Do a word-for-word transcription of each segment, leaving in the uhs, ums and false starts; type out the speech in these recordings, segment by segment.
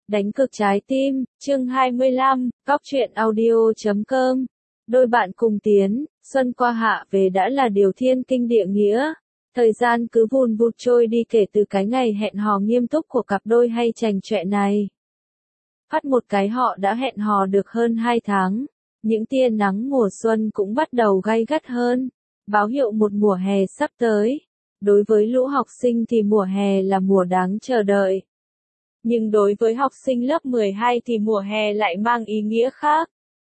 Đánh cực trái tim, chương hai mươi lăm, góc truyện audio chấm com. Đôi bạn cùng tiến, xuân qua hạ về đã là điều thiên kinh địa nghĩa. Thời gian cứ vùn vụt trôi đi kể từ cái ngày hẹn hò nghiêm túc của cặp đôi hay chành chọe này. Phát một cái họ đã hẹn hò được hơn hai tháng. Những tia nắng mùa xuân cũng bắt đầu gay gắt hơn, báo hiệu một mùa hè sắp tới. Đối với lũ học sinh thì mùa hè là mùa đáng chờ đợi. Nhưng đối với học sinh lớp mười hai thì mùa hè lại mang ý nghĩa khác.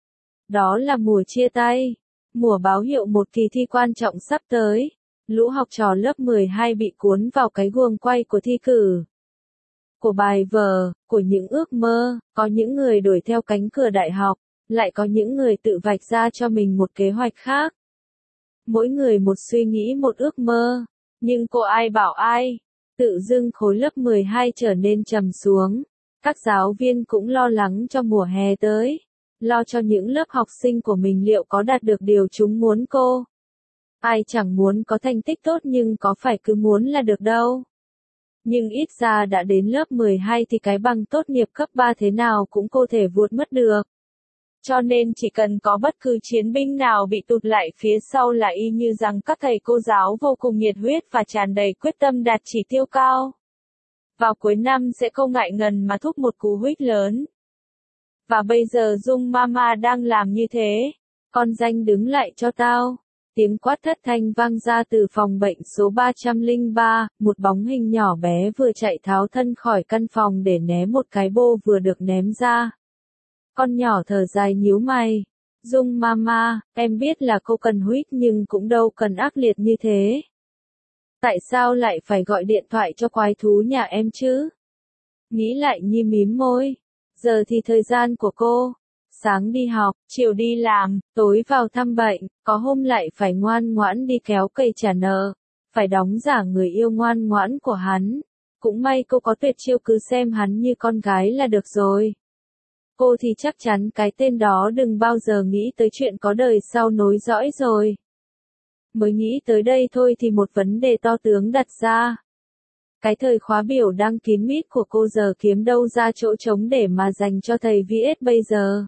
Đó là mùa chia tay, mùa báo hiệu một kỳ thi quan trọng sắp tới. Lũ học trò lớp mười hai bị cuốn vào cái guồng quay của thi cử, của bài vở, của những ước mơ. Có những người đuổi theo cánh cửa đại học, lại có những người tự vạch ra cho mình một kế hoạch khác. Mỗi người một suy nghĩ, một ước mơ, nhưng cô ai bảo ai. Tự dưng khối lớp mười hai trở nên trầm xuống. Các giáo viên cũng lo lắng cho mùa hè tới, lo cho những lớp học sinh của mình liệu có đạt được điều chúng muốn cô. Ai chẳng muốn có thành tích tốt nhưng có phải cứ muốn là được đâu. Nhưng ít ra đã đến lớp mười hai thì cái bằng tốt nghiệp cấp ba thế nào cũng cô thể vuốt mất được. Cho nên chỉ cần có bất cứ chiến binh nào bị tụt lại phía sau là y như rằng các thầy cô giáo vô cùng nhiệt huyết và tràn đầy quyết tâm đạt chỉ tiêu cao. Vào cuối năm sẽ không ngại ngần mà thúc một cú huých lớn. Và bây giờ Dung Mama đang làm như thế. Con danh đứng lại cho tao. Tiếng quát thất thanh vang ra từ phòng bệnh số ba trăm lẻ ba, một bóng hình nhỏ bé vừa chạy tháo thân khỏi căn phòng để né một cái bô vừa được ném ra. Con nhỏ thở dài nhíu mày. Dung Mama, em biết là cô cần huých nhưng cũng đâu cần ác liệt như thế. Tại sao lại phải gọi điện thoại cho quái thú nhà em chứ? Nghĩ lại Nhi mím môi. Giờ thì thời gian của cô. Sáng đi học, chiều đi làm, tối vào thăm bệnh, có hôm lại phải ngoan ngoãn đi kéo cây trả nợ. Phải đóng giả người yêu ngoan ngoãn của hắn. Cũng may cô có tuyệt chiêu, cứ xem hắn như con gái là được rồi. Cô thì chắc chắn cái tên đó đừng bao giờ nghĩ tới chuyện có đời sau nối dõi rồi. Mới nghĩ tới đây thôi thì một vấn đề to tướng đặt ra. Cái thời khóa biểu đang kín mít của cô giờ kiếm đâu ra chỗ trống để mà dành cho thầy vê ét bây giờ.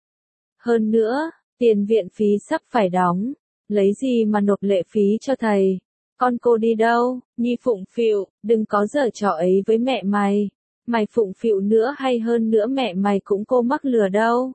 Hơn nữa, tiền viện phí sắp phải đóng, lấy gì mà nộp lệ phí cho thầy? Con cô đi đâu? Nhi phụng phịu, đừng có giở trò ấy với mẹ mày. Mày phụng phịu nữa hay hơn nữa mẹ mày cũng cô mắc lừa đâu.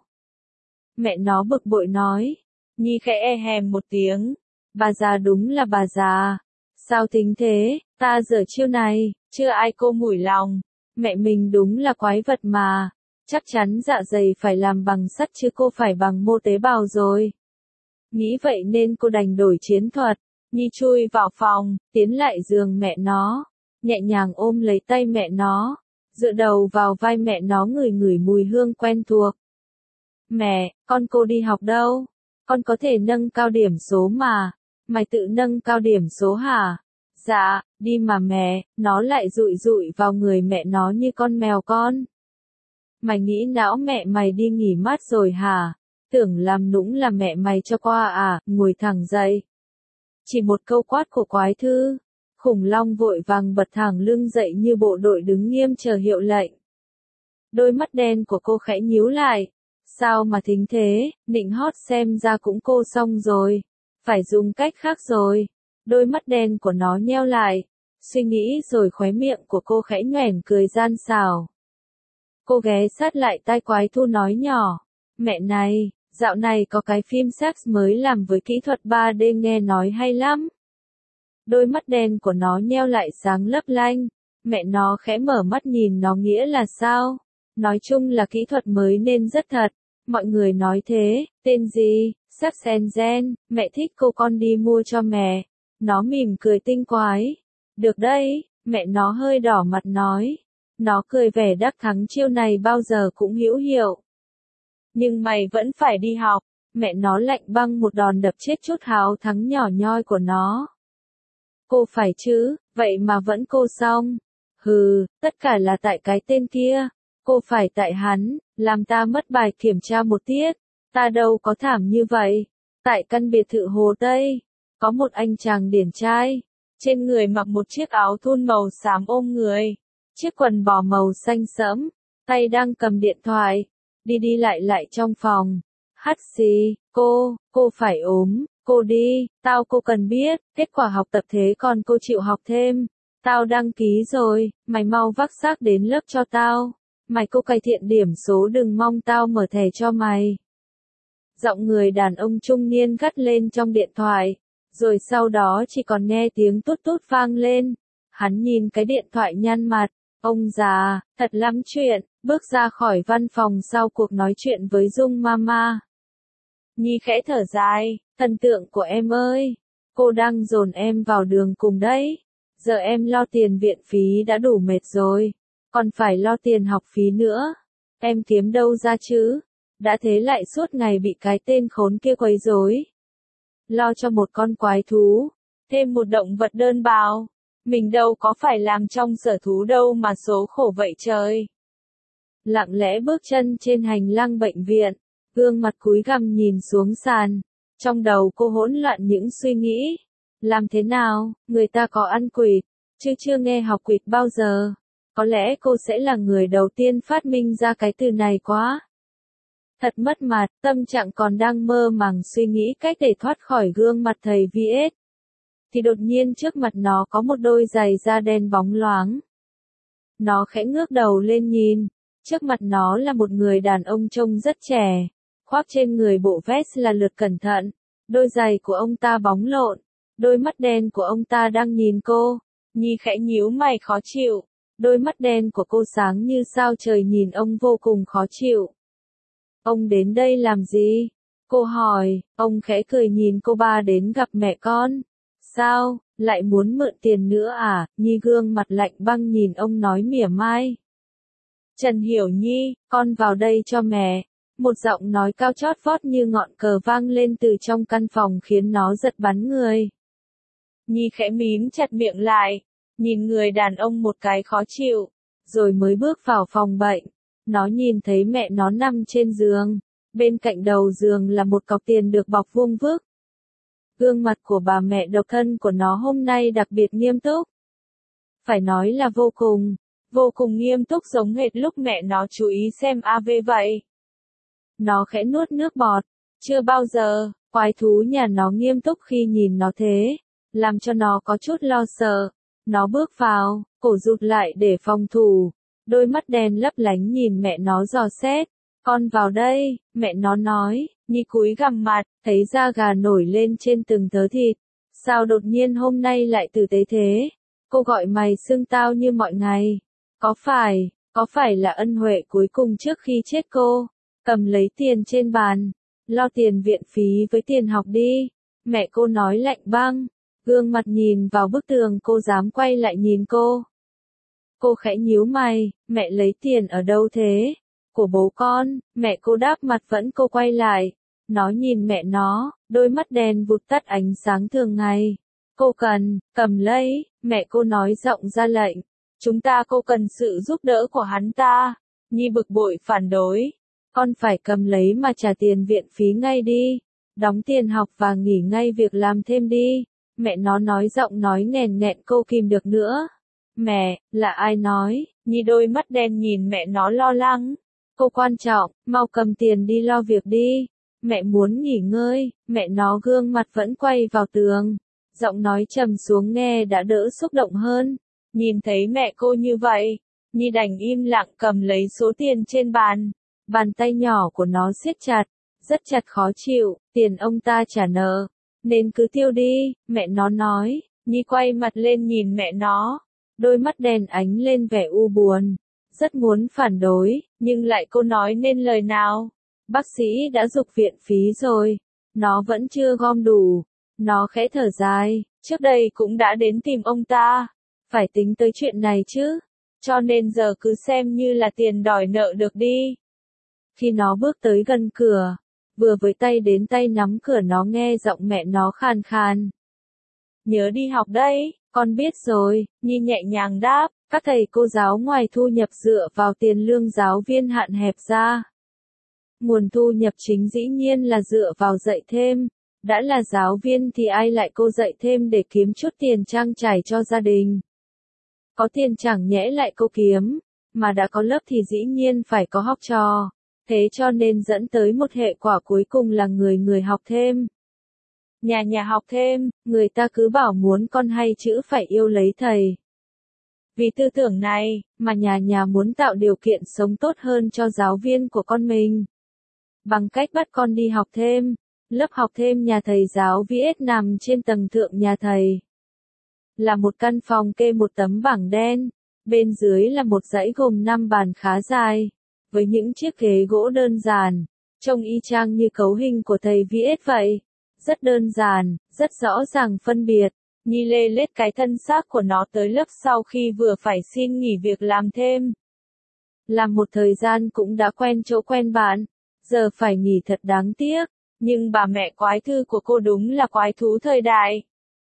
Mẹ nó bực bội nói. Nhi khẽ e hèm một tiếng. Bà già đúng là bà già. Sao tính thế, ta giở chiêu này, chưa ai cô mủi lòng. Mẹ mình đúng là quái vật mà. Chắc chắn dạ dày phải làm bằng sắt chứ cô phải bằng mô tế bào rồi. Nghĩ vậy nên cô đành đổi chiến thuật. Nhi chui vào phòng, tiến lại giường mẹ nó. Nhẹ nhàng ôm lấy tay mẹ nó. Dựa đầu vào vai mẹ nó, ngửi ngửi mùi hương quen thuộc. Mẹ, con cô đi học đâu? Con có thể nâng cao điểm số mà. Mày tự nâng cao điểm số hả? Dạ, đi mà mẹ. Nó lại dụi dụi vào người mẹ nó như con mèo con. Mày nghĩ não mẹ mày đi nghỉ mát rồi hả? Tưởng làm nũng là mẹ mày cho qua à? Ngồi thẳng dậy. Chỉ một câu quát của quái thư. Khủng long vội vàng bật thẳng lưng dậy như bộ đội đứng nghiêm chờ hiệu lệnh. Đôi mắt đen của cô khẽ nhíu lại. Sao mà thính thế, nịnh hót xem ra cũng cô xong rồi. Phải dùng cách khác rồi. Đôi mắt đen của nó nheo lại. Suy nghĩ rồi khóe miệng của cô khẽ nhoẻn cười gian xảo. Cô ghé sát lại tai quái thu nói nhỏ. Mẹ này, dạo này có cái phim sex mới làm với kỹ thuật ba D nghe nói hay lắm. Đôi mắt đen của nó nheo lại sáng lấp lanh. Mẹ nó khẽ mở mắt nhìn nó, nghĩa là sao? Nói chung là kỹ thuật mới nên rất thật. Mọi người nói thế. Tên gì? Sex and Gen. Mẹ thích cô, con đi mua cho mẹ. Nó mỉm cười tinh quái. Được đấy, mẹ nó hơi đỏ mặt nói. Nó cười vẻ đắc thắng, chiêu này bao giờ cũng hữu hiệu. Nhưng mày vẫn phải đi học. Mẹ nó lạnh băng một đòn đập chết chút háo thắng nhỏ nhoi của nó. Cô phải chứ, vậy mà vẫn cô xong. Hừ, tất cả là tại cái tên kia. Cô phải tại hắn, làm ta mất bài kiểm tra một tiết. Ta đâu có thảm như vậy. Tại căn biệt thự Hồ Tây, có một anh chàng điển trai. Trên người mặc một chiếc áo thun màu xám ôm người. Chiếc quần bò màu xanh sẫm. tay đang cầm điện thoại, đi đi lại lại trong phòng. Hắt xì, cô, cô phải ốm, cô đi, tao cô cần biết, kết quả học tập thế còn cô chịu học thêm. Tao đăng ký rồi, mày mau vác xác đến lớp cho tao. Mày cô cải thiện điểm số đừng mong tao mở thẻ cho mày. Giọng người đàn ông trung niên gắt lên trong điện thoại, rồi sau đó chỉ còn nghe tiếng tút tút vang lên. Hắn nhìn cái điện thoại nhăn mặt, ông già, thật lắm chuyện, bước ra khỏi văn phòng sau cuộc nói chuyện với Dung Mama. Nhi khẽ thở dài, thần tượng của em ơi, cô đang dồn em vào đường cùng đấy. Giờ em lo tiền viện phí đã đủ mệt rồi, còn phải lo tiền học phí nữa. Em kiếm đâu ra chứ? Đã thế lại suốt ngày bị cái tên khốn kia quấy rối. Lo cho một con quái thú, thêm một động vật đơn bào. Mình đâu có phải làm trong sở thú đâu mà số khổ vậy trời. Lặng lẽ bước chân trên hành lang bệnh viện, gương mặt cúi gằm nhìn xuống sàn. Trong đầu cô hỗn loạn những suy nghĩ. Làm thế nào, người ta có ăn quỵt, chứ chưa nghe học quỵt bao giờ. Có lẽ cô sẽ là người đầu tiên phát minh ra cái từ này quá. Thật mất mặt, tâm trạng còn đang mơ màng suy nghĩ cách để thoát khỏi gương mặt thầy vê ét. Thì đột nhiên trước mặt nó có một đôi giày da đen bóng loáng. Nó khẽ ngước đầu lên nhìn, trước mặt nó là một người đàn ông trông rất trẻ, khoác trên người bộ vest là lượt cẩn thận, đôi giày của ông ta bóng lộn, đôi mắt đen của ông ta đang nhìn cô. Nhi khẽ nhíu mày khó chịu, đôi mắt đen của cô sáng như sao trời nhìn ông vô cùng khó chịu. Ông đến đây làm gì? Cô hỏi, ông khẽ cười nhìn cô ba đến gặp mẹ con. Sao, lại muốn mượn tiền nữa à? Nhi gương mặt lạnh băng nhìn ông nói mỉa mai. Trần Hiểu Nhi, con vào đây cho mẹ. Một giọng nói cao chót vót như ngọn cờ vang lên từ trong căn phòng khiến nó giật bắn người. Nhi khẽ mím chặt miệng lại, nhìn người đàn ông một cái khó chịu, rồi mới bước vào phòng bệnh. Nó nhìn thấy mẹ nó nằm trên giường, bên cạnh đầu giường là một cọc tiền được bọc vuông vức. Gương mặt của bà mẹ độc thân của nó hôm nay đặc biệt nghiêm túc. Phải nói là vô cùng, vô cùng nghiêm túc giống hệt lúc mẹ nó chú ý xem a vê vậy. Nó khẽ nuốt nước bọt, chưa bao giờ, quái thú nhà nó nghiêm túc khi nhìn nó thế, làm cho nó có chút lo sợ. Nó bước vào, cổ rụt lại để phòng thủ, đôi mắt đen lấp lánh nhìn mẹ nó dò xét. Con vào đây, mẹ nó nói. Nhi cúi gằm mặt, thấy da gà nổi lên trên từng tớ thịt. Sao đột nhiên hôm nay lại tử tế thế? Cô gọi mày xưng tao như mọi ngày. Có phải, có phải là ân huệ cuối cùng trước khi chết cô? Cầm lấy tiền trên bàn, lo tiền viện phí với tiền học đi. Mẹ cô nói lạnh băng, gương mặt nhìn vào bức tường cô dám quay lại nhìn cô. Cô khẽ nhíu mày, mẹ lấy tiền ở đâu thế? Của bố con, mẹ cô đáp mặt vẫn cô quay lại. Nó nhìn mẹ nó, đôi mắt đen vụt tắt ánh sáng thường ngày. Cô cần, cầm lấy, mẹ cô nói giọng ra lệnh. Chúng ta cô cần sự giúp đỡ của hắn ta. Nhi bực bội phản đối. Con phải cầm lấy mà trả tiền viện phí ngay đi. Đóng tiền học và nghỉ ngay việc làm thêm đi. Mẹ nó nói giọng nói nghèn nghẹn cô kìm được nữa. Mẹ, là ai nói? Nhi đôi mắt đen nhìn mẹ nó lo lắng. Cô quan trọng, mau cầm tiền đi lo việc đi. Mẹ muốn nghỉ ngơi, mẹ nó gương mặt vẫn quay vào tường. Giọng nói trầm xuống nghe đã đỡ xúc động hơn. Nhìn thấy mẹ cô như vậy, Nhi đành im lặng cầm lấy số tiền trên bàn. Bàn tay nhỏ của nó siết chặt, rất chặt khó chịu, tiền ông ta trả nợ. Nên cứ tiêu đi, mẹ nó nói. Nhi quay mặt lên nhìn mẹ nó. Đôi mắt đèn ánh lên vẻ u buồn. Rất muốn phản đối, nhưng lại cô nói nên lời nào. Bác sĩ đã giục viện phí rồi. Nó vẫn chưa gom đủ. Nó khẽ thở dài, trước đây cũng đã đến tìm ông ta. Phải tính tới chuyện này chứ. Cho nên giờ cứ xem như là tiền đòi nợ được đi. Khi nó bước tới gần cửa, vừa với tay đến tay nắm cửa nó nghe giọng mẹ nó khàn khàn. Nhớ đi học đấy, con biết rồi, Nhi nhẹ nhàng đáp. Các thầy cô giáo ngoài thu nhập dựa vào tiền lương giáo viên hạn hẹp ra. Nguồn thu nhập chính dĩ nhiên là dựa vào dạy thêm. Đã là giáo viên thì ai lại cô dạy thêm để kiếm chút tiền trang trải cho gia đình. Có tiền chẳng nhẽ lại cô kiếm. mà đã có lớp thì dĩ nhiên phải có học trò, thế cho nên dẫn tới một hệ quả cuối cùng là người người học thêm. Nhà nhà học thêm, người ta cứ bảo muốn con hay chữ phải yêu lấy thầy. Vì tư tưởng này, mà nhà nhà muốn tạo điều kiện sống tốt hơn cho giáo viên của con mình. Bằng cách bắt con đi học thêm, lớp học thêm nhà thầy giáo vê ét nằm trên tầng thượng nhà thầy. Là một căn phòng kê một tấm bảng đen, bên dưới là một dãy gồm năm bàn khá dài, với những chiếc ghế gỗ đơn giản, trông y chang như cấu hình của thầy vê ét vậy. Rất đơn giản, rất rõ ràng phân biệt. Nhi lê lết cái thân xác của nó tới lớp sau khi vừa phải xin nghỉ việc làm thêm. Làm một thời gian cũng đã quen chỗ quen bạn, giờ phải nghỉ thật đáng tiếc, nhưng bà mẹ quái thư của cô đúng là quái thú thời đại.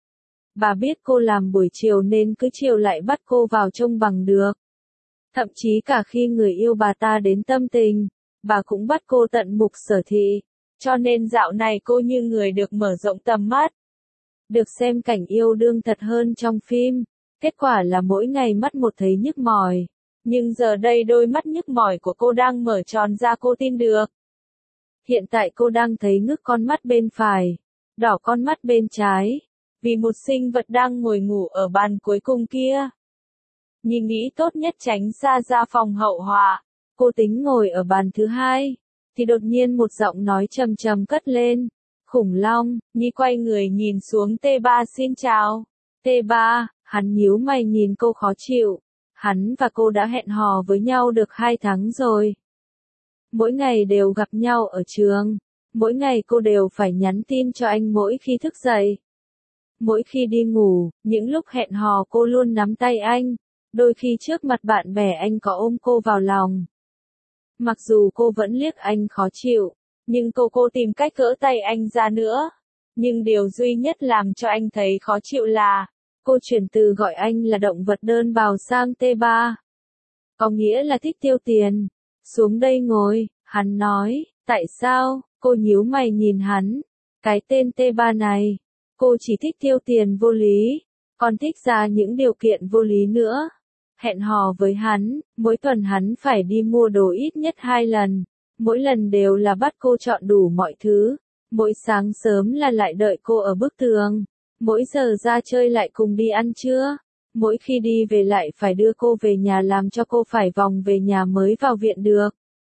Bà biết cô làm buổi chiều nên cứ chiều lại bắt cô vào trông bằng được. Thậm chí cả khi người yêu bà ta đến tâm tình, bà cũng bắt cô tận mục sở thị, cho nên dạo này cô như người được mở rộng tầm mắt. Được xem cảnh yêu đương thật hơn trong phim, kết quả là mỗi ngày mắt một thấy nhức mỏi. Nhưng giờ đây đôi mắt nhức mỏi của cô đang mở tròn ra cô tin được. Hiện tại cô đang thấy ngước con mắt bên phải, đỏ con mắt bên trái, vì một sinh vật đang ngồi ngủ ở bàn cuối cùng kia. Nhi nghĩ tốt nhất tránh xa ra phòng hậu họa, cô tính ngồi ở bàn thứ hai, thì đột nhiên một giọng nói trầm trầm cất lên. Khủng long, Nhi quay người nhìn xuống tê ba xin chào. tê ba, hắn nhíu mày nhìn cô khó chịu. Hắn và cô đã hẹn hò với nhau được hai tháng rồi. Mỗi ngày đều gặp nhau ở trường. Mỗi ngày cô đều phải nhắn tin cho anh mỗi khi thức dậy. Mỗi khi đi ngủ, những lúc hẹn hò cô luôn nắm tay anh. Đôi khi trước mặt bạn bè anh có ôm cô vào lòng. Mặc dù cô vẫn liếc anh khó chịu, nhưng cô cô tìm cách gỡ tay anh ra nữa. Nhưng điều duy nhất làm cho anh thấy khó chịu là, cô chuyển từ gọi anh là động vật đơn bào sang tê ba. Có nghĩa là thích tiêu tiền. Xuống đây ngồi, hắn nói, tại sao, cô nhíu mày nhìn hắn. Cái tên tê ba này, cô chỉ thích tiêu tiền vô lý, còn thích ra những điều kiện vô lý nữa. Hẹn hò với hắn, mỗi tuần hắn phải đi mua đồ ít nhất hai lần. Mỗi lần đều là bắt cô chọn đủ mọi thứ. Mỗi sáng sớm là lại đợi cô ở bức tường. Mỗi giờ ra chơi lại cùng đi ăn trưa. Mỗi khi đi về lại phải đưa cô về nhà làm cho cô phải vòng về nhà mới vào viện được.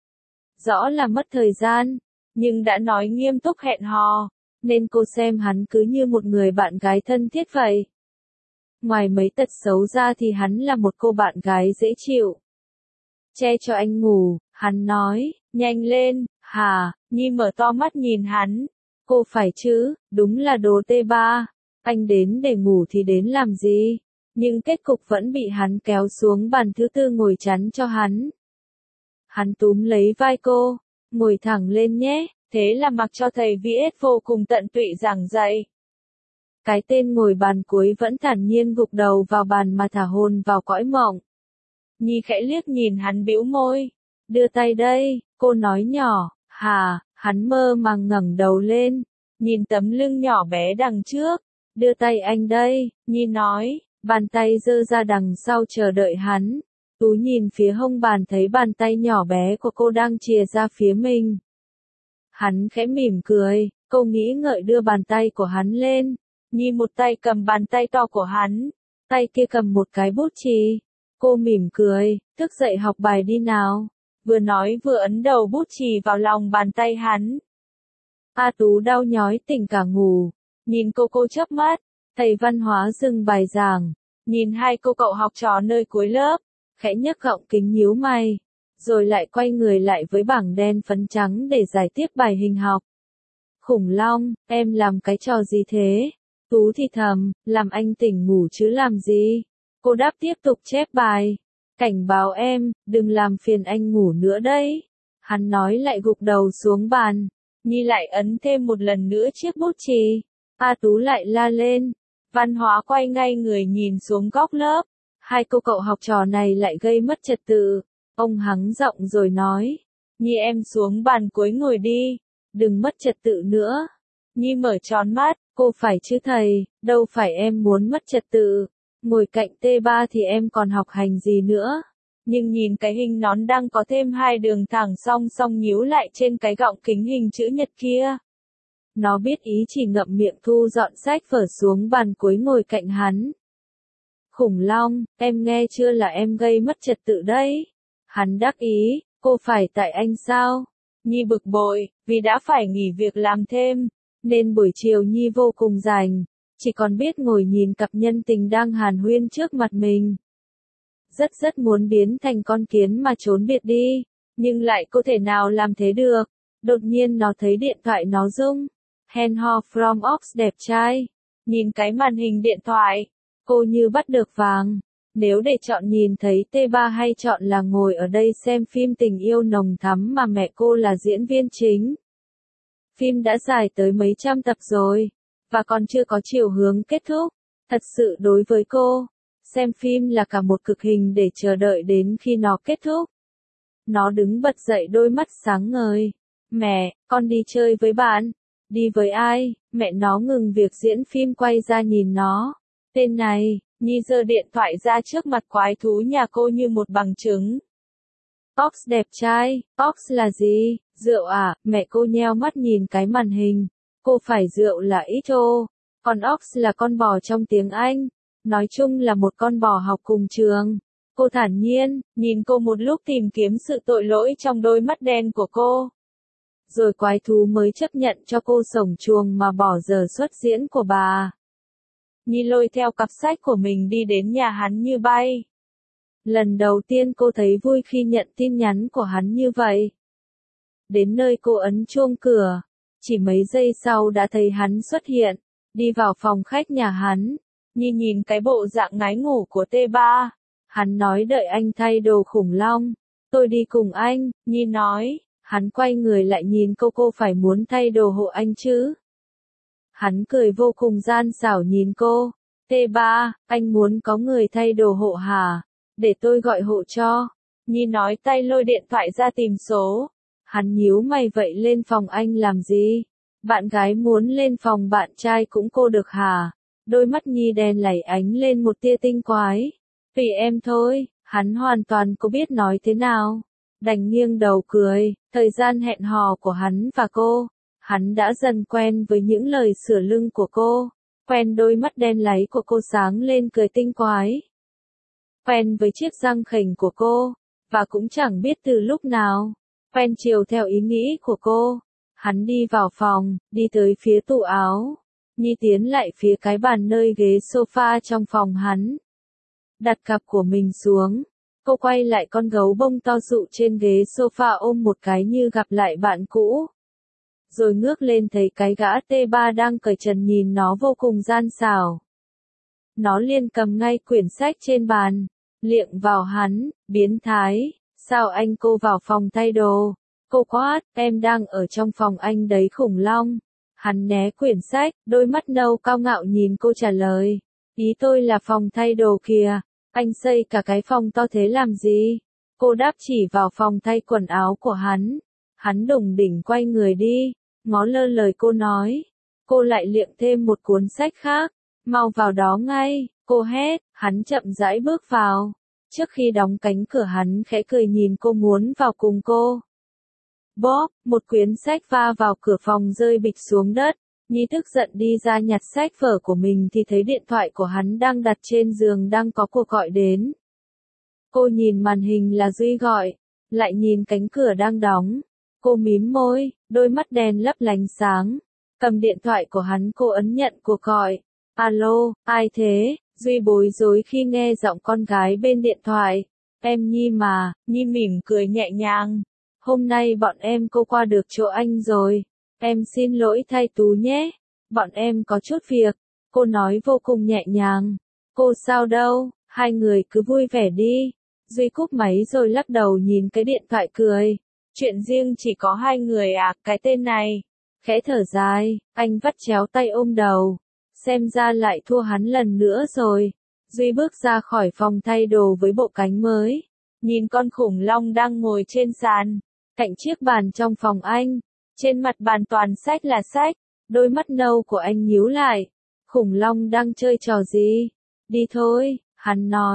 Rõ là mất thời gian, nhưng đã nói nghiêm túc hẹn hò, nên cô xem hắn cứ như một người bạn gái thân thiết vậy. Ngoài mấy tật xấu ra thì hắn là một cô bạn gái dễ chịu. Che cho anh ngủ, hắn nói, nhanh lên, hả, Nhi mở to mắt nhìn hắn. Cô phải chứ, đúng là đồ tê ba, anh đến để ngủ thì đến làm gì, nhưng kết cục vẫn bị hắn kéo xuống bàn thứ tư ngồi chắn cho hắn. Hắn túm lấy vai cô, ngồi thẳng lên nhé, thế là mặc cho thầy vê ét vô cùng tận tụy giảng dạy. Cái tên ngồi bàn cuối vẫn thản nhiên gục đầu vào bàn mà thả hồn vào cõi mộng. Nhi khẽ liếc nhìn hắn bĩu môi. Đưa tay đây, cô nói nhỏ, hà, hắn mơ màng ngẩng đầu lên, nhìn tấm lưng nhỏ bé đằng trước. Đưa tay anh đây, Nhi nói, bàn tay giơ ra đằng sau chờ đợi hắn. Tú nhìn phía hông bàn thấy bàn tay nhỏ bé của cô đang chìa ra phía mình. Hắn khẽ mỉm cười, cô nghĩ ngợi đưa bàn tay của hắn lên. Nhi một tay cầm bàn tay to của hắn, tay kia cầm một cái bút chì. Cô mỉm cười, thức dậy học bài đi nào. Vừa nói vừa ấn đầu bút chì vào lòng bàn tay hắn. A Tú đau nhói tỉnh cả ngủ. Nhìn cô cô chớp mắt, thầy văn hóa dừng bài giảng. Nhìn hai cô cậu học trò nơi cuối lớp, khẽ nhấc gọng kính nhíu mày. Rồi lại quay người lại với bảng đen phấn trắng để giải tiếp bài hình học. Khủng long, em làm cái trò gì thế? Tú thì thầm, làm anh tỉnh ngủ chứ làm gì? Cô đáp tiếp tục chép bài. Cảnh báo em, đừng làm phiền anh ngủ nữa đấy. Hắn nói lại gục đầu xuống bàn. Nhi lại ấn thêm một lần nữa chiếc bút chì. A Tú lại la lên. Văn hóa quay ngay người nhìn xuống góc lớp. Hai cô cậu học trò này lại gây mất trật tự. Ông hắng giọng rồi nói. Nhi em xuống bàn cuối ngồi đi. Đừng mất trật tự nữa. Nhi mở tròn mắt. Cô phải chứ thầy, đâu phải em muốn mất trật tự. Ngồi cạnh tê ba thì em còn học hành gì nữa. nhưng nhìn cái hình nón đang có thêm hai đường thẳng song song nhíu lại trên cái gọng kính hình chữ nhật kia. Nó biết ý chỉ ngậm miệng thu dọn sách vở xuống bàn cuối ngồi cạnh hắn. Khủng long, em nghe chưa là em gây mất trật tự đấy. Hắn đắc ý, cô phải tại anh sao? Nhi bực bội, vì đã phải nghỉ việc làm thêm, nên buổi chiều Nhi vô cùng rảnh, chỉ còn biết ngồi nhìn cặp nhân tình đang hàn huyên trước mặt mình. Rất rất muốn biến thành con kiến mà trốn biệt đi, nhưng lại có thể nào làm thế được. Đột nhiên nó thấy điện thoại nó rung. Henho from Ox đẹp trai. Nhìn cái màn hình điện thoại, cô như bắt được vàng. Nếu để chọn nhìn thấy T ba hay chọn là ngồi ở đây xem phim tình yêu nồng thắm mà mẹ cô là diễn viên chính. Phim đã dài tới mấy trăm tập rồi, và còn chưa có chiều hướng kết thúc. Thật sự đối với cô, xem phim là cả một cực hình để chờ đợi đến khi nó kết thúc. Nó đứng bật dậy đôi mắt sáng ngời. Mẹ, con đi chơi với bạn. Đi với ai? Mẹ nó ngừng việc diễn phim quay ra nhìn nó. Tên này, Nhi giơ điện thoại ra trước mặt quái thú nhà cô như một bằng chứng. Ox đẹp trai, Ox là gì? Rượu à? Mẹ cô nheo mắt nhìn cái màn hình. Cô phải rượu là Ito, còn Ox là con bò trong tiếng Anh. Nói chung là một con bò học cùng trường. Cô thản nhiên, nhìn cô một lúc tìm kiếm sự tội lỗi trong đôi mắt đen của cô. Rồi quái thú mới chấp nhận cho cô sổng chuồng mà bỏ giờ xuất diễn của bà. Nhi lôi theo cặp sách của mình đi đến nhà hắn như bay. Lần đầu tiên cô thấy vui khi nhận tin nhắn của hắn như vậy. Đến nơi cô ấn chuông cửa, chỉ mấy giây sau đã thấy hắn xuất hiện, đi vào phòng khách nhà hắn. Nhi nhìn cái bộ dạng ngái ngủ của T ba. Hắn nói đợi anh thay đồ khủng long. Tôi đi cùng anh, Nhi nói. Hắn quay người lại nhìn cô cô phải muốn thay đồ hộ anh chứ. Hắn cười vô cùng gian xảo nhìn cô. T ba, anh muốn có người thay đồ hộ hả? Để tôi gọi hộ cho. Nhi nói tay lôi điện thoại ra tìm số. Hắn nhíu mày vậy lên phòng anh làm gì? Bạn gái muốn lên phòng bạn trai cũng cô được hả? Đôi mắt Nhi đen lảy ánh lên một tia tinh quái. Vì em thôi, hắn hoàn toàn có biết nói thế nào. Đành nghiêng đầu cười, thời gian hẹn hò của hắn và cô. Hắn đã dần quen với những lời sửa lưng của cô. Quen đôi mắt đen láy của cô sáng lên cười tinh quái. Quen với chiếc răng khểnh của cô. Và cũng chẳng biết từ lúc nào. Quen chiều theo ý nghĩ của cô. Hắn đi vào phòng, đi tới phía tủ áo. Nhi tiến lại phía cái bàn nơi ghế sofa trong phòng hắn. Đặt cặp của mình xuống. Cô quay lại con gấu bông to dụ trên ghế sofa ôm một cái như gặp lại bạn cũ. Rồi ngước lên thấy cái gã T ba đang cởi trần nhìn nó vô cùng gian xảo. Nó liền cầm ngay quyển sách trên bàn. Liệng vào hắn, biến thái. Sao anh cô vào phòng thay đồ? Cô quát, em đang ở trong phòng anh đấy khủng long. Hắn né quyển sách, đôi mắt nâu cao ngạo nhìn cô trả lời. Ý tôi là phòng thay đồ kìa. Anh xây cả cái phòng to thế làm gì? Cô đáp chỉ vào phòng thay quần áo của hắn. Hắn đùng đỉnh quay người đi, ngó lơ lời cô nói. Cô lại liệng thêm một cuốn sách khác. Mau vào đó ngay, cô hét. Hắn chậm rãi bước vào. Trước khi đóng cánh cửa hắn khẽ cười nhìn cô muốn vào cùng cô. Bóp, một quyển sách va vào cửa phòng rơi bịch xuống đất. Nhi tức giận đi ra nhặt sách vở của mình thì thấy điện thoại của hắn đang đặt trên giường đang có cuộc gọi đến. Cô nhìn màn hình là Duy gọi, lại nhìn cánh cửa đang đóng. Cô mím môi, đôi mắt đen lấp lánh sáng. Cầm điện thoại của hắn cô ấn nhận cuộc gọi. Alo, ai thế? Duy bối rối khi nghe giọng con gái bên điện thoại. Em Nhi mà, Nhi mỉm cười nhẹ nhàng. Hôm nay bọn em cô qua được chỗ anh rồi. Em xin lỗi thay Tú nhé. Bọn em có chút việc. Cô nói vô cùng nhẹ nhàng. Cô sao đâu, hai người cứ vui vẻ đi. Duy cúp máy rồi lắc đầu nhìn cái điện thoại cười. Chuyện riêng chỉ có hai người à, cái tên này. Khẽ thở dài, anh vắt chéo tay ôm đầu. Xem ra lại thua hắn lần nữa rồi. Duy bước ra khỏi phòng thay đồ với bộ cánh mới. Nhìn con khủng long đang ngồi trên sàn. Cạnh chiếc bàn trong phòng anh. Trên mặt bàn toàn sách là sách. Đôi mắt nâu của anh nhíu lại. Khủng long đang chơi trò gì? Đi thôi, hắn nói.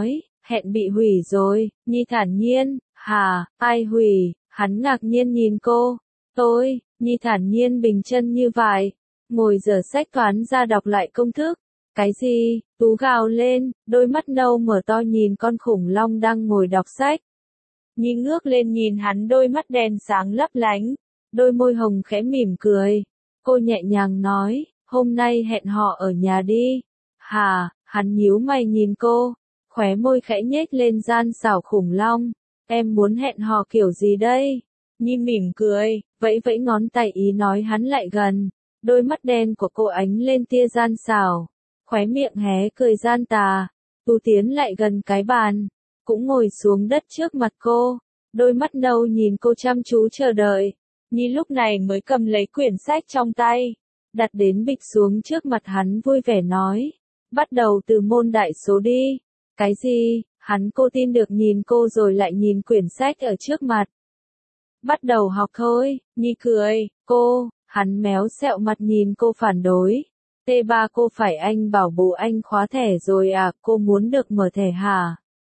hẹn bị hủy rồi, Nhi thản nhiên, hả, ai hủy, hắn ngạc nhiên nhìn cô, tôi, Nhi thản nhiên bình chân như vậy, ngồi dở sách toán ra đọc lại công thức, cái gì, Tú gào lên, đôi mắt nâu mở to nhìn con khủng long đang ngồi đọc sách. Nhi ngước lên nhìn hắn đôi mắt đen sáng lấp lánh, đôi môi hồng khẽ mỉm cười, cô nhẹ nhàng nói, hôm nay hẹn họ ở nhà đi, hả, hắn nhíu mày nhìn cô, khóe môi khẽ nhếch lên gian xảo khủng long, em muốn hẹn hò kiểu gì đây? Nhi mỉm cười, vẫy vẫy ngón tay ý nói hắn lại gần, đôi mắt đen của cô ánh lên tia gian xảo, khóe miệng hé cười gian tà, Tú tiến lại gần cái bàn, cũng ngồi xuống đất trước mặt cô, đôi mắt nâu nhìn cô chăm chú chờ đợi, Nhi lúc này mới cầm lấy quyển sách trong tay, đặt đến bịch xuống trước mặt hắn vui vẻ nói, bắt đầu từ môn đại số đi. Cái gì? Hắn cô tin được nhìn cô rồi lại nhìn quyển sách ở trước mặt. Bắt đầu học thôi, Nhi cười, cô, hắn méo sẹo mặt nhìn cô phản đối. T ba cô phải anh bảo bố anh khóa thẻ rồi à, cô muốn được mở thẻ hả?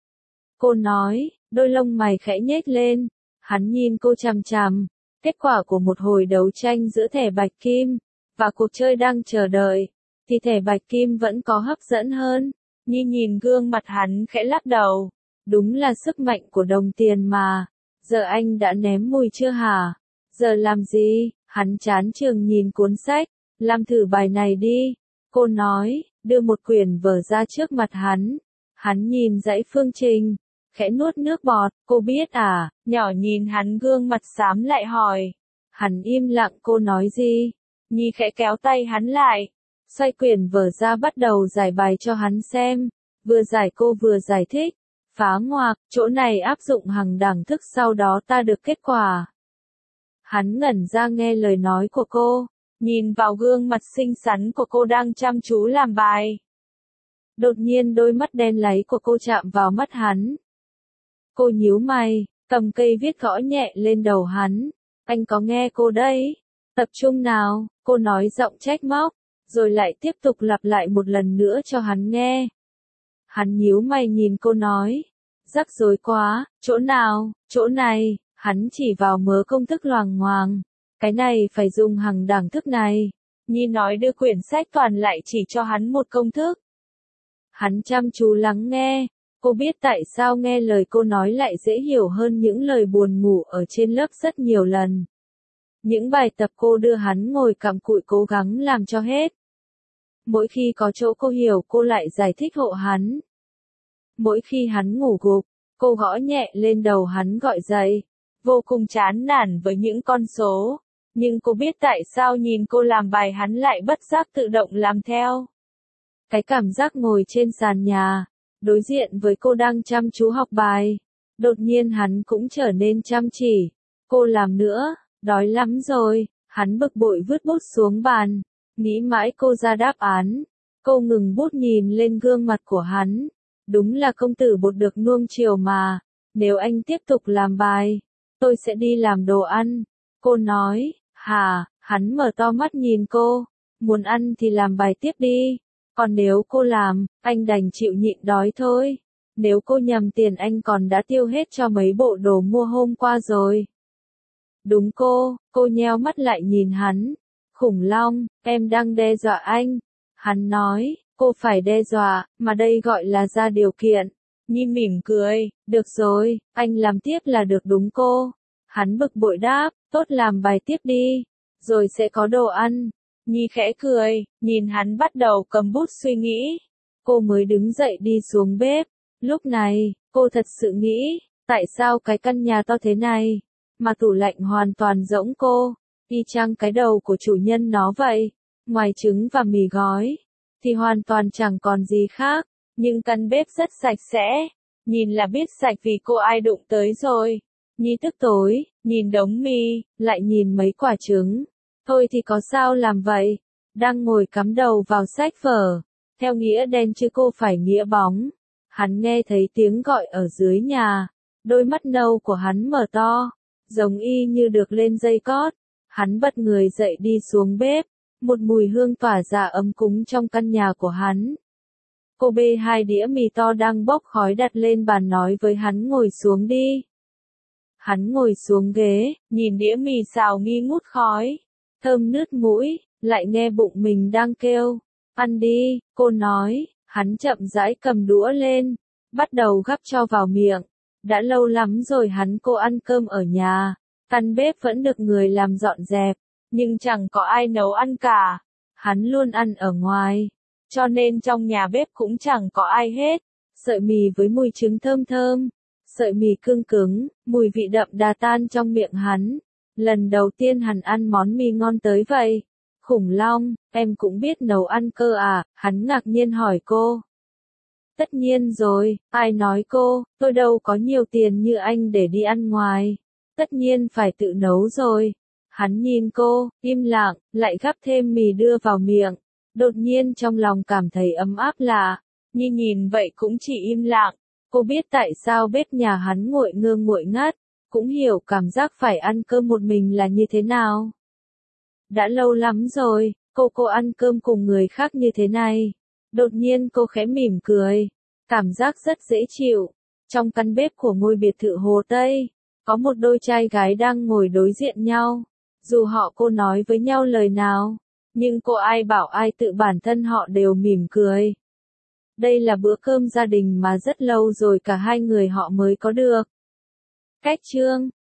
Cô nói, đôi lông mày khẽ nhếch lên, hắn nhìn cô chằm chằm, kết quả của một hồi đấu tranh giữa thẻ bạch kim, và cuộc chơi đang chờ đợi, thì thẻ bạch kim vẫn có hấp dẫn hơn. Nhi nhìn gương mặt hắn khẽ lắc đầu, đúng là sức mạnh của đồng tiền mà, giờ anh đã ném mùi chưa hả? Giờ làm gì? Hắn chán chường nhìn cuốn sách, làm thử bài này đi, cô nói, đưa một quyển vở ra trước mặt hắn, hắn nhìn dãy phương trình, khẽ nuốt nước bọt, cô biết à, nhỏ nhìn hắn gương mặt xám lại hỏi, hắn im lặng cô nói gì, Nhi khẽ kéo tay hắn lại, xoay quyển vở ra bắt đầu giải bài cho hắn xem, vừa giải cô vừa giải thích, phá ngoặc, chỗ này áp dụng hằng đẳng thức sau đó ta được kết quả. Hắn ngẩn ra nghe lời nói của cô, nhìn vào gương mặt xinh xắn của cô đang chăm chú làm bài. Đột nhiên đôi mắt đen láy của cô chạm vào mắt hắn. Cô nhíu mày, cầm cây viết gõ nhẹ lên đầu hắn, anh có nghe cô đấy, tập trung nào, cô nói giọng trách móc, rồi lại tiếp tục lặp lại một lần nữa cho hắn nghe. Hắn nhíu mày nhìn cô nói, rắc rối quá, chỗ nào, chỗ này, hắn chỉ vào mớ công thức loằng ngoằng, cái này phải dùng hằng đẳng thức này. Nhi nói đưa quyển sách toàn lại chỉ cho hắn một công thức. Hắn chăm chú lắng nghe, cô biết tại sao nghe lời cô nói lại dễ hiểu hơn những lời buồn ngủ ở trên lớp rất nhiều lần. Những bài tập cô đưa hắn ngồi cặm cụi cố gắng làm cho hết. Mỗi khi có chỗ cô hiểu cô lại giải thích hộ hắn. Mỗi khi hắn ngủ gục, cô gõ nhẹ lên đầu hắn gọi dậy. Vô cùng chán nản với những con số. Nhưng cô biết tại sao nhìn cô làm bài hắn lại bất giác tự động làm theo. Cái cảm giác ngồi trên sàn nhà, đối diện với cô đang chăm chú học bài. Đột nhiên hắn cũng trở nên chăm chỉ. Cô làm nữa, đói lắm rồi, hắn bực bội vứt bút xuống bàn. Nghĩ mãi cô ra đáp án. Cô ngừng bút nhìn lên gương mặt của hắn. Đúng là công tử bột được nuông chiều mà. Nếu anh tiếp tục làm bài, tôi sẽ đi làm đồ ăn. Cô nói, hả, hắn mở to mắt nhìn cô. Muốn ăn thì làm bài tiếp đi. Còn nếu cô làm, anh đành chịu nhịn đói thôi. Nếu cô nhầm tiền anh còn đã tiêu hết cho mấy bộ đồ mua hôm qua rồi. Đúng cô, cô nheo mắt lại nhìn hắn. Khủng long, em đang đe dọa anh. Hắn nói, cô phải đe dọa, mà đây gọi là ra điều kiện. Nhi mỉm cười, được rồi, anh làm tiếp là được đúng cô. Hắn bực bội đáp, tốt làm bài tiếp đi, rồi sẽ có đồ ăn. Nhi khẽ cười, nhìn hắn bắt đầu cầm bút suy nghĩ. Cô mới đứng dậy đi xuống bếp. Lúc này, cô thật sự nghĩ, tại sao cái căn nhà to thế này, mà tủ lạnh hoàn toàn rỗng cô, y chang cái đầu của chủ nhân nó vậy. Ngoài trứng và mì gói, thì hoàn toàn chẳng còn gì khác, nhưng căn bếp rất sạch sẽ. Nhìn là biết sạch vì cô ai đụng tới rồi. Nhi tức tối, nhìn đống mì, lại nhìn mấy quả trứng. Thôi thì có sao làm vậy? Đang ngồi cắm đầu vào sách vở. Theo nghĩa đen chứ cô phải nghĩa bóng. Hắn nghe thấy tiếng gọi ở dưới nhà. Đôi mắt nâu của hắn mở to, giống y như được lên dây cót. Hắn bật người dậy đi xuống bếp. Một mùi hương tỏa ra ấm cúng trong căn nhà của hắn. Cô bê hai đĩa mì to đang bốc khói đặt lên bàn nói với hắn ngồi xuống đi. Hắn ngồi xuống ghế, nhìn đĩa mì xào nghi ngút khói, thơm nướt mũi, lại nghe bụng mình đang kêu. Ăn đi, cô nói, hắn chậm rãi cầm đũa lên, bắt đầu gắp cho vào miệng. Đã lâu lắm rồi hắn cô ăn cơm ở nhà, căn bếp vẫn được người làm dọn dẹp, nhưng chẳng có ai nấu ăn cả. Hắn luôn ăn ở ngoài, cho nên trong nhà bếp cũng chẳng có ai hết. Sợi mì với mùi trứng thơm thơm, sợi mì cương cứng, mùi vị đậm đà tan trong miệng hắn. Lần đầu tiên hắn ăn món mì ngon tới vậy. Khủng long, em cũng biết nấu ăn cơ à? Hắn ngạc nhiên hỏi cô. Tất nhiên rồi, ai nói cô, tôi đâu có nhiều tiền như anh để đi ăn ngoài. Tất nhiên phải tự nấu rồi. Hắn nhìn cô, im lặng, lại gắp thêm mì đưa vào miệng. Đột nhiên trong lòng cảm thấy ấm áp lạ. Nhi nhìn vậy cũng chỉ im lặng. Cô biết tại sao bếp nhà hắn nguội ngơ nguội ngắt, cũng hiểu cảm giác phải ăn cơm một mình là như thế nào. Đã lâu lắm rồi, cô cô ăn cơm cùng người khác như thế này. Đột nhiên cô khẽ mỉm cười, cảm giác rất dễ chịu. Trong căn bếp của ngôi biệt thự Hồ Tây, có một đôi trai gái đang ngồi đối diện nhau. Dù họ cô nói với nhau lời nào, nhưng cô ai bảo ai tự bản thân họ đều mỉm cười. Đây là bữa cơm gia đình mà rất lâu rồi cả hai người họ mới có được. Cách chương